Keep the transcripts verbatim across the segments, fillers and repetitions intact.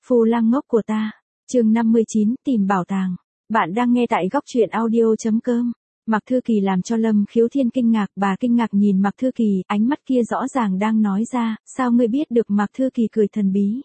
Phu lang ngốc của ta. Chương năm mươi chín, tìm bảo tàng. Bạn đang nghe tại góc truyện audio.com. Mạc Thư Kỳ làm cho Lâm Khiếu Thiên kinh ngạc, bà kinh ngạc nhìn Mạc Thư Kỳ, ánh mắt kia rõ ràng đang nói ra, sao ngươi biết được? Mạc Thư Kỳ cười thần bí.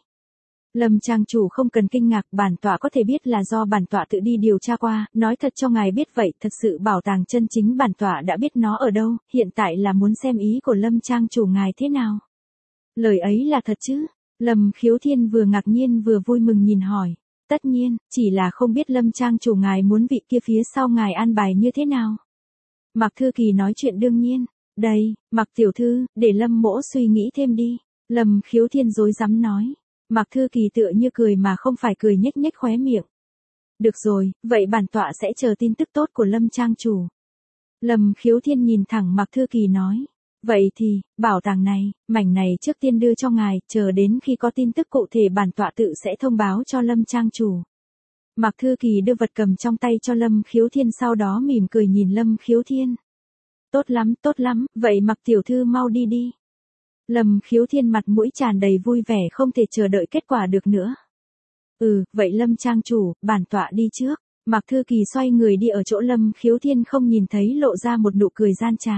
Lâm trang chủ không cần kinh ngạc, bản tọa có thể biết là do bản tọa tự đi điều tra qua, nói thật cho ngài biết vậy, thật sự bảo tàng chân chính bản tọa đã biết nó ở đâu, hiện tại là muốn xem ý của Lâm trang chủ ngài thế nào. Lời ấy là thật chứ? Lâm Khiếu Thiên vừa ngạc nhiên vừa vui mừng nhìn hỏi. Tất nhiên, chỉ là không biết Lâm trang chủ ngài muốn vị kia phía sau ngài an bài như thế nào. Mạc Thư Kỳ nói chuyện đương nhiên. Đây, Mạc tiểu thư, để Lâm mỗ suy nghĩ thêm đi. Lâm Khiếu Thiên rối rắm nói. Mạc Thư Kỳ tựa như cười mà không phải cười, nhếch nhếch khóe miệng. Được rồi, vậy bản tọa sẽ chờ tin tức tốt của Lâm trang chủ. Lâm Khiếu Thiên nhìn thẳng Mạc Thư Kỳ nói. Vậy thì, bảo tàng này, mảnh này trước tiên đưa cho ngài, chờ đến khi có tin tức cụ thể bản tọa tự sẽ thông báo cho Lâm trang chủ. Mạc Thư Kỳ đưa vật cầm trong tay cho Lâm Khiếu Thiên, sau đó mỉm cười nhìn Lâm Khiếu Thiên. Tốt lắm, tốt lắm, vậy Mạc tiểu thư mau đi đi. Lâm Khiếu Thiên mặt mũi tràn đầy vui vẻ, không thể chờ đợi kết quả được nữa. Ừ, vậy Lâm trang chủ, bản tọa đi trước. Mạc Thư Kỳ xoay người đi, ở chỗ Lâm Khiếu Thiên không nhìn thấy lộ ra một nụ cười gian trá.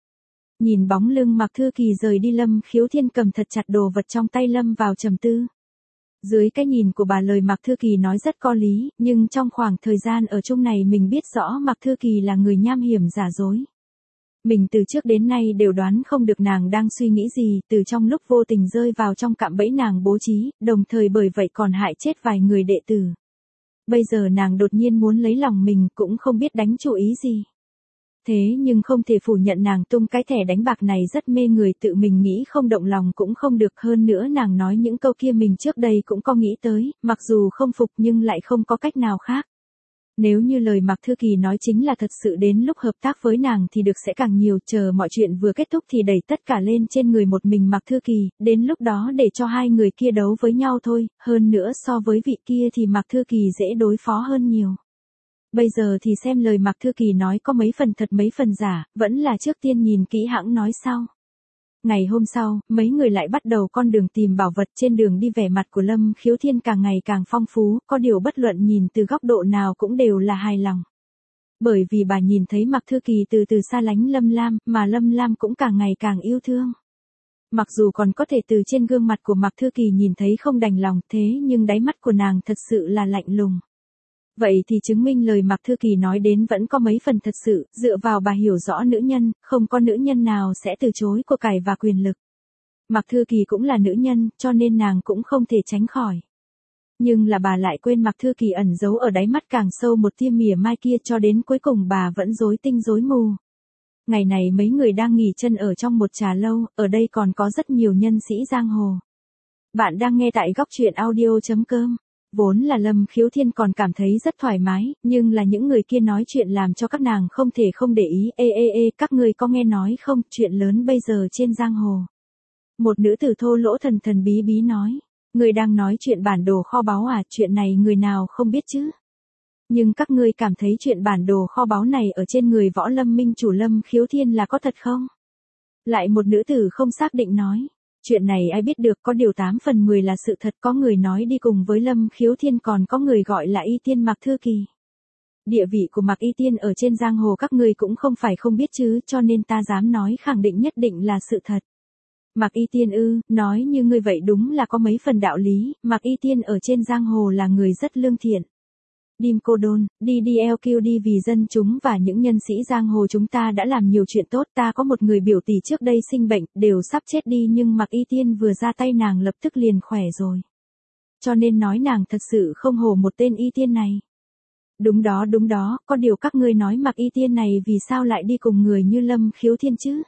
Nhìn bóng lưng Mạc Thư Kỳ rời đi, Lâm Khiếu Thiên cầm thật chặt đồ vật trong tay lâm vào trầm tư. Dưới cái nhìn của bà, lời Mạc Thư Kỳ nói rất có lý, nhưng trong khoảng thời gian ở chung này mình biết rõ Mạc Thư Kỳ là người nham hiểm giả dối. Mình từ trước đến nay đều đoán không được nàng đang suy nghĩ gì, từ trong lúc vô tình rơi vào trong cạm bẫy nàng bố trí, đồng thời bởi vậy còn hại chết vài người đệ tử. Bây giờ nàng đột nhiên muốn lấy lòng mình, cũng không biết đánh chủ ý gì. Thế nhưng không thể phủ nhận nàng tung cái thẻ đánh bạc này rất mê người, tự mình nghĩ không động lòng cũng không được, hơn nữa nàng nói những câu kia mình trước đây cũng có nghĩ tới, mặc dù không phục nhưng lại không có cách nào khác. Nếu như lời Mạc Thư Kỳ nói chính là thật sự, đến lúc hợp tác với nàng thì được sẽ càng nhiều, chờ mọi chuyện vừa kết thúc thì đẩy tất cả lên trên người một mình Mạc Thư Kỳ, đến lúc đó để cho hai người kia đấu với nhau thôi, hơn nữa so với vị kia thì Mạc Thư Kỳ dễ đối phó hơn nhiều. Bây giờ thì xem lời Mạc Thư Kỳ nói có mấy phần thật mấy phần giả, vẫn là trước tiên nhìn kỹ hãng nói sau. Ngày hôm sau, mấy người lại bắt đầu con đường tìm bảo vật, trên đường đi vẻ mặt của Lâm Khiếu Thiên càng ngày càng phong phú, có điều bất luận nhìn từ góc độ nào cũng đều là hài lòng. Bởi vì bà nhìn thấy Mạc Thư Kỳ từ từ xa lánh Lâm Lam, mà Lâm Lam cũng càng ngày càng yêu thương. Mặc dù còn có thể từ trên gương mặt của Mạc Thư Kỳ nhìn thấy không đành lòng, thế nhưng đáy mắt của nàng thật sự là lạnh lùng. Vậy thì chứng minh lời Mạc Thư Kỳ nói đến vẫn có mấy phần thật sự, dựa vào bà hiểu rõ nữ nhân, không có nữ nhân nào sẽ từ chối của cải và quyền lực. Mạc Thư Kỳ cũng là nữ nhân, cho nên nàng cũng không thể tránh khỏi. Nhưng là bà lại quên Mạc Thư Kỳ ẩn giấu ở đáy mắt càng sâu một tia mỉa mai kia, cho đến cuối cùng bà vẫn rối tinh rối mù. Ngày này mấy người đang nghỉ chân ở trong một trà lâu, ở đây còn có rất nhiều nhân sĩ giang hồ. Bạn đang nghe tại góc truyện audio.com. Vốn là Lâm Khiếu Thiên còn cảm thấy rất thoải mái, nhưng là những người kia nói chuyện làm cho các nàng không thể không để ý. Ê ê ê, các ngươi có nghe nói không, chuyện lớn bây giờ trên giang hồ. Một nữ tử thô lỗ thần thần bí bí nói. Người đang nói chuyện bản đồ kho báu à, chuyện này người nào không biết chứ. Nhưng các ngươi cảm thấy chuyện bản đồ kho báu này ở trên người Võ Lâm minh chủ Lâm Khiếu Thiên là có thật không? Lại một nữ tử không xác định nói. Chuyện này ai biết được, có điều tám phần mười là sự thật, có người nói đi cùng với Lâm Khiếu Thiên còn có người gọi là Y Tiên Mạc Thư Kỳ. Địa vị của Mạc Y Tiên ở trên giang hồ các ngươi cũng không phải không biết chứ, cho nên ta dám nói khẳng định nhất định là sự thật. Mạc Y Tiên ư, nói như ngươi vậy đúng là có mấy phần đạo lý, Mạc Y Tiên ở trên giang hồ là người rất lương thiện. Dim Cô Đôn, đi đi eo kiu đi, vì dân chúng và những nhân sĩ giang hồ chúng ta đã làm nhiều chuyện tốt, ta có một người biểu tỷ trước đây sinh bệnh, đều sắp chết đi nhưng Mạc Y Tiên vừa ra tay nàng lập tức liền khỏe rồi. Cho nên nói nàng thật sự không hổ một tên Y Tiên này. Đúng đó đúng đó, có điều các ngươi nói Mạc Y Tiên này vì sao lại đi cùng người như Lâm Khiếu Thiên chứ?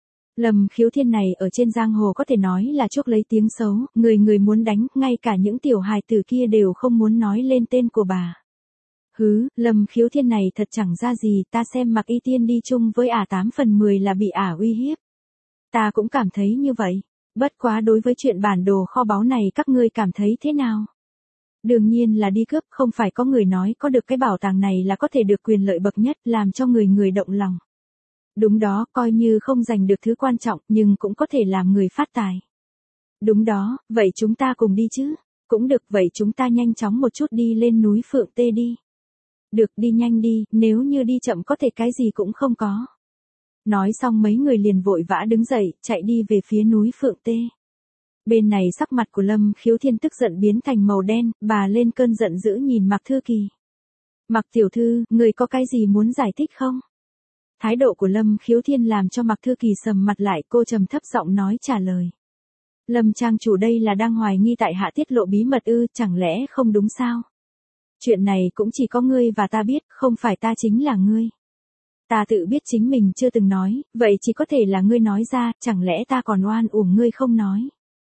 Lâm Khiếu Thiên này ở trên giang hồ có thể nói là chuốc lấy tiếng xấu, người người muốn đánh, ngay cả những tiểu hài tử kia đều không muốn nói lên tên của bà. Hứ, Lâm Khiếu Thiên này thật chẳng ra gì, ta xem Mạc Y Tiên đi chung với ả tám phần mười là bị ả uy hiếp. Ta cũng cảm thấy như vậy. Bất quá đối với chuyện bản đồ kho báu này các ngươi cảm thấy thế nào? Đương nhiên là đi cướp, không phải có người nói có được cái bảo tàng này là có thể được quyền lợi bậc nhất, làm cho người người động lòng. Đúng đó, coi như không giành được thứ quan trọng nhưng cũng có thể làm người phát tài. Đúng đó, vậy chúng ta cùng đi chứ? Cũng được, vậy chúng ta nhanh chóng một chút đi lên núi Phượng Tê đi. Được, đi nhanh đi, nếu như đi chậm có thể cái gì cũng không có. Nói xong mấy người liền vội vã đứng dậy, chạy đi về phía núi Phượng Tê. Bên này sắc mặt của Lâm Khiếu Thiên tức giận biến thành màu đen, bà lên cơn giận dữ nhìn Mạc Thư Kỳ. Mạc tiểu thư, người có cái gì muốn giải thích không? Thái độ của Lâm Khiếu Thiên làm cho Mạc Thư Kỳ sầm mặt lại, cô trầm thấp giọng nói trả lời. Lâm trang chủ đây là đang hoài nghi tại hạ tiết lộ bí mật ư, chẳng lẽ không đúng sao? Chuyện này cũng chỉ có ngươi và ta biết, không phải ta chính là ngươi. Ta tự biết chính mình chưa từng nói, vậy chỉ có thể là ngươi nói ra, chẳng lẽ ta còn oan uổng ngươi không nói.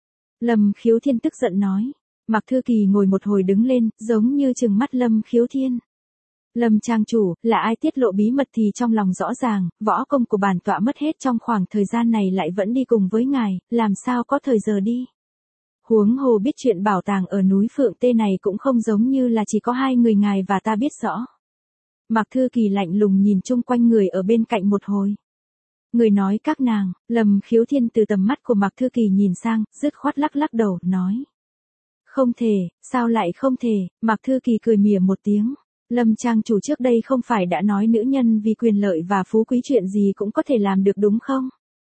Lâm Khiếu Thiên tức giận nói. Mạc Thư Kỳ ngồi một hồi đứng lên, giống như trừng mắt Lâm Khiếu Thiên. Lâm trang chủ, là ai tiết lộ bí mật thì trong lòng rõ ràng, võ công của bản tọa mất hết trong khoảng thời gian này lại vẫn đi cùng với ngài, làm sao có thời giờ đi. Huống hồ biết chuyện bảo tàng ở núi Phượng Tê này cũng không giống như là chỉ có hai người ngài và ta biết rõ. Mạc Thư Kỳ lạnh lùng nhìn chung quanh người ở bên cạnh một hồi. Người nói các nàng, Lâm Khiếu Thiên từ tầm mắt của Mạc Thư Kỳ nhìn sang, dứt khoát lắc lắc đầu, nói. Không thể, sao lại không thể, Mạc Thư Kỳ cười mỉa một tiếng. Lâm trang chủ trước đây không phải đã nói nữ nhân vì quyền lợi và phú quý chuyện gì cũng có thể làm được đúng không?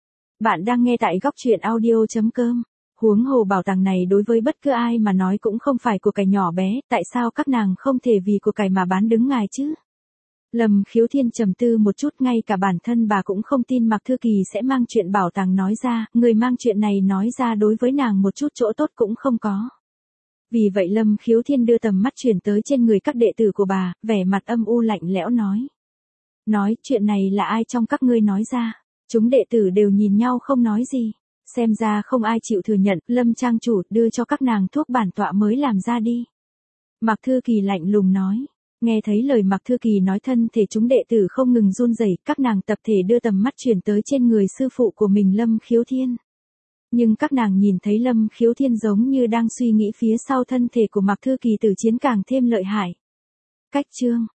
Bạn đang nghe tại góc truyện audio chấm com. Huống hồ bảo tàng này đối với bất cứ ai mà nói cũng không phải của cải nhỏ bé, tại sao các nàng không thể vì của cải mà bán đứng ngài chứ? Lâm Khiếu Thiên trầm tư một chút, ngay cả bản thân bà cũng không tin Mạc Thư Kỳ sẽ mang chuyện bảo tàng nói ra, người mang chuyện này nói ra đối với nàng một chút chỗ tốt cũng không có. Vì vậy Lâm Khiếu Thiên đưa tầm mắt chuyển tới trên người các đệ tử của bà, vẻ mặt âm u lạnh lẽo nói. Nói, chuyện này là ai trong các ngươi nói ra? Chúng đệ tử đều nhìn nhau không nói gì. Xem ra không ai chịu thừa nhận, Lâm trang chủ đưa cho các nàng thuốc bản tọa mới làm ra đi. Mạc Thư Kỳ lạnh lùng nói. Nghe thấy lời Mạc Thư Kỳ nói, thân thể chúng đệ tử không ngừng run rẩy, các nàng tập thể đưa tầm mắt chuyển tới trên người sư phụ của mình Lâm Khiếu Thiên. Nhưng các nàng nhìn thấy Lâm Khiếu Thiên giống như đang suy nghĩ phía sau thân thể của Mạc Thư Kỳ tử chiến càng thêm lợi hại. Cách chương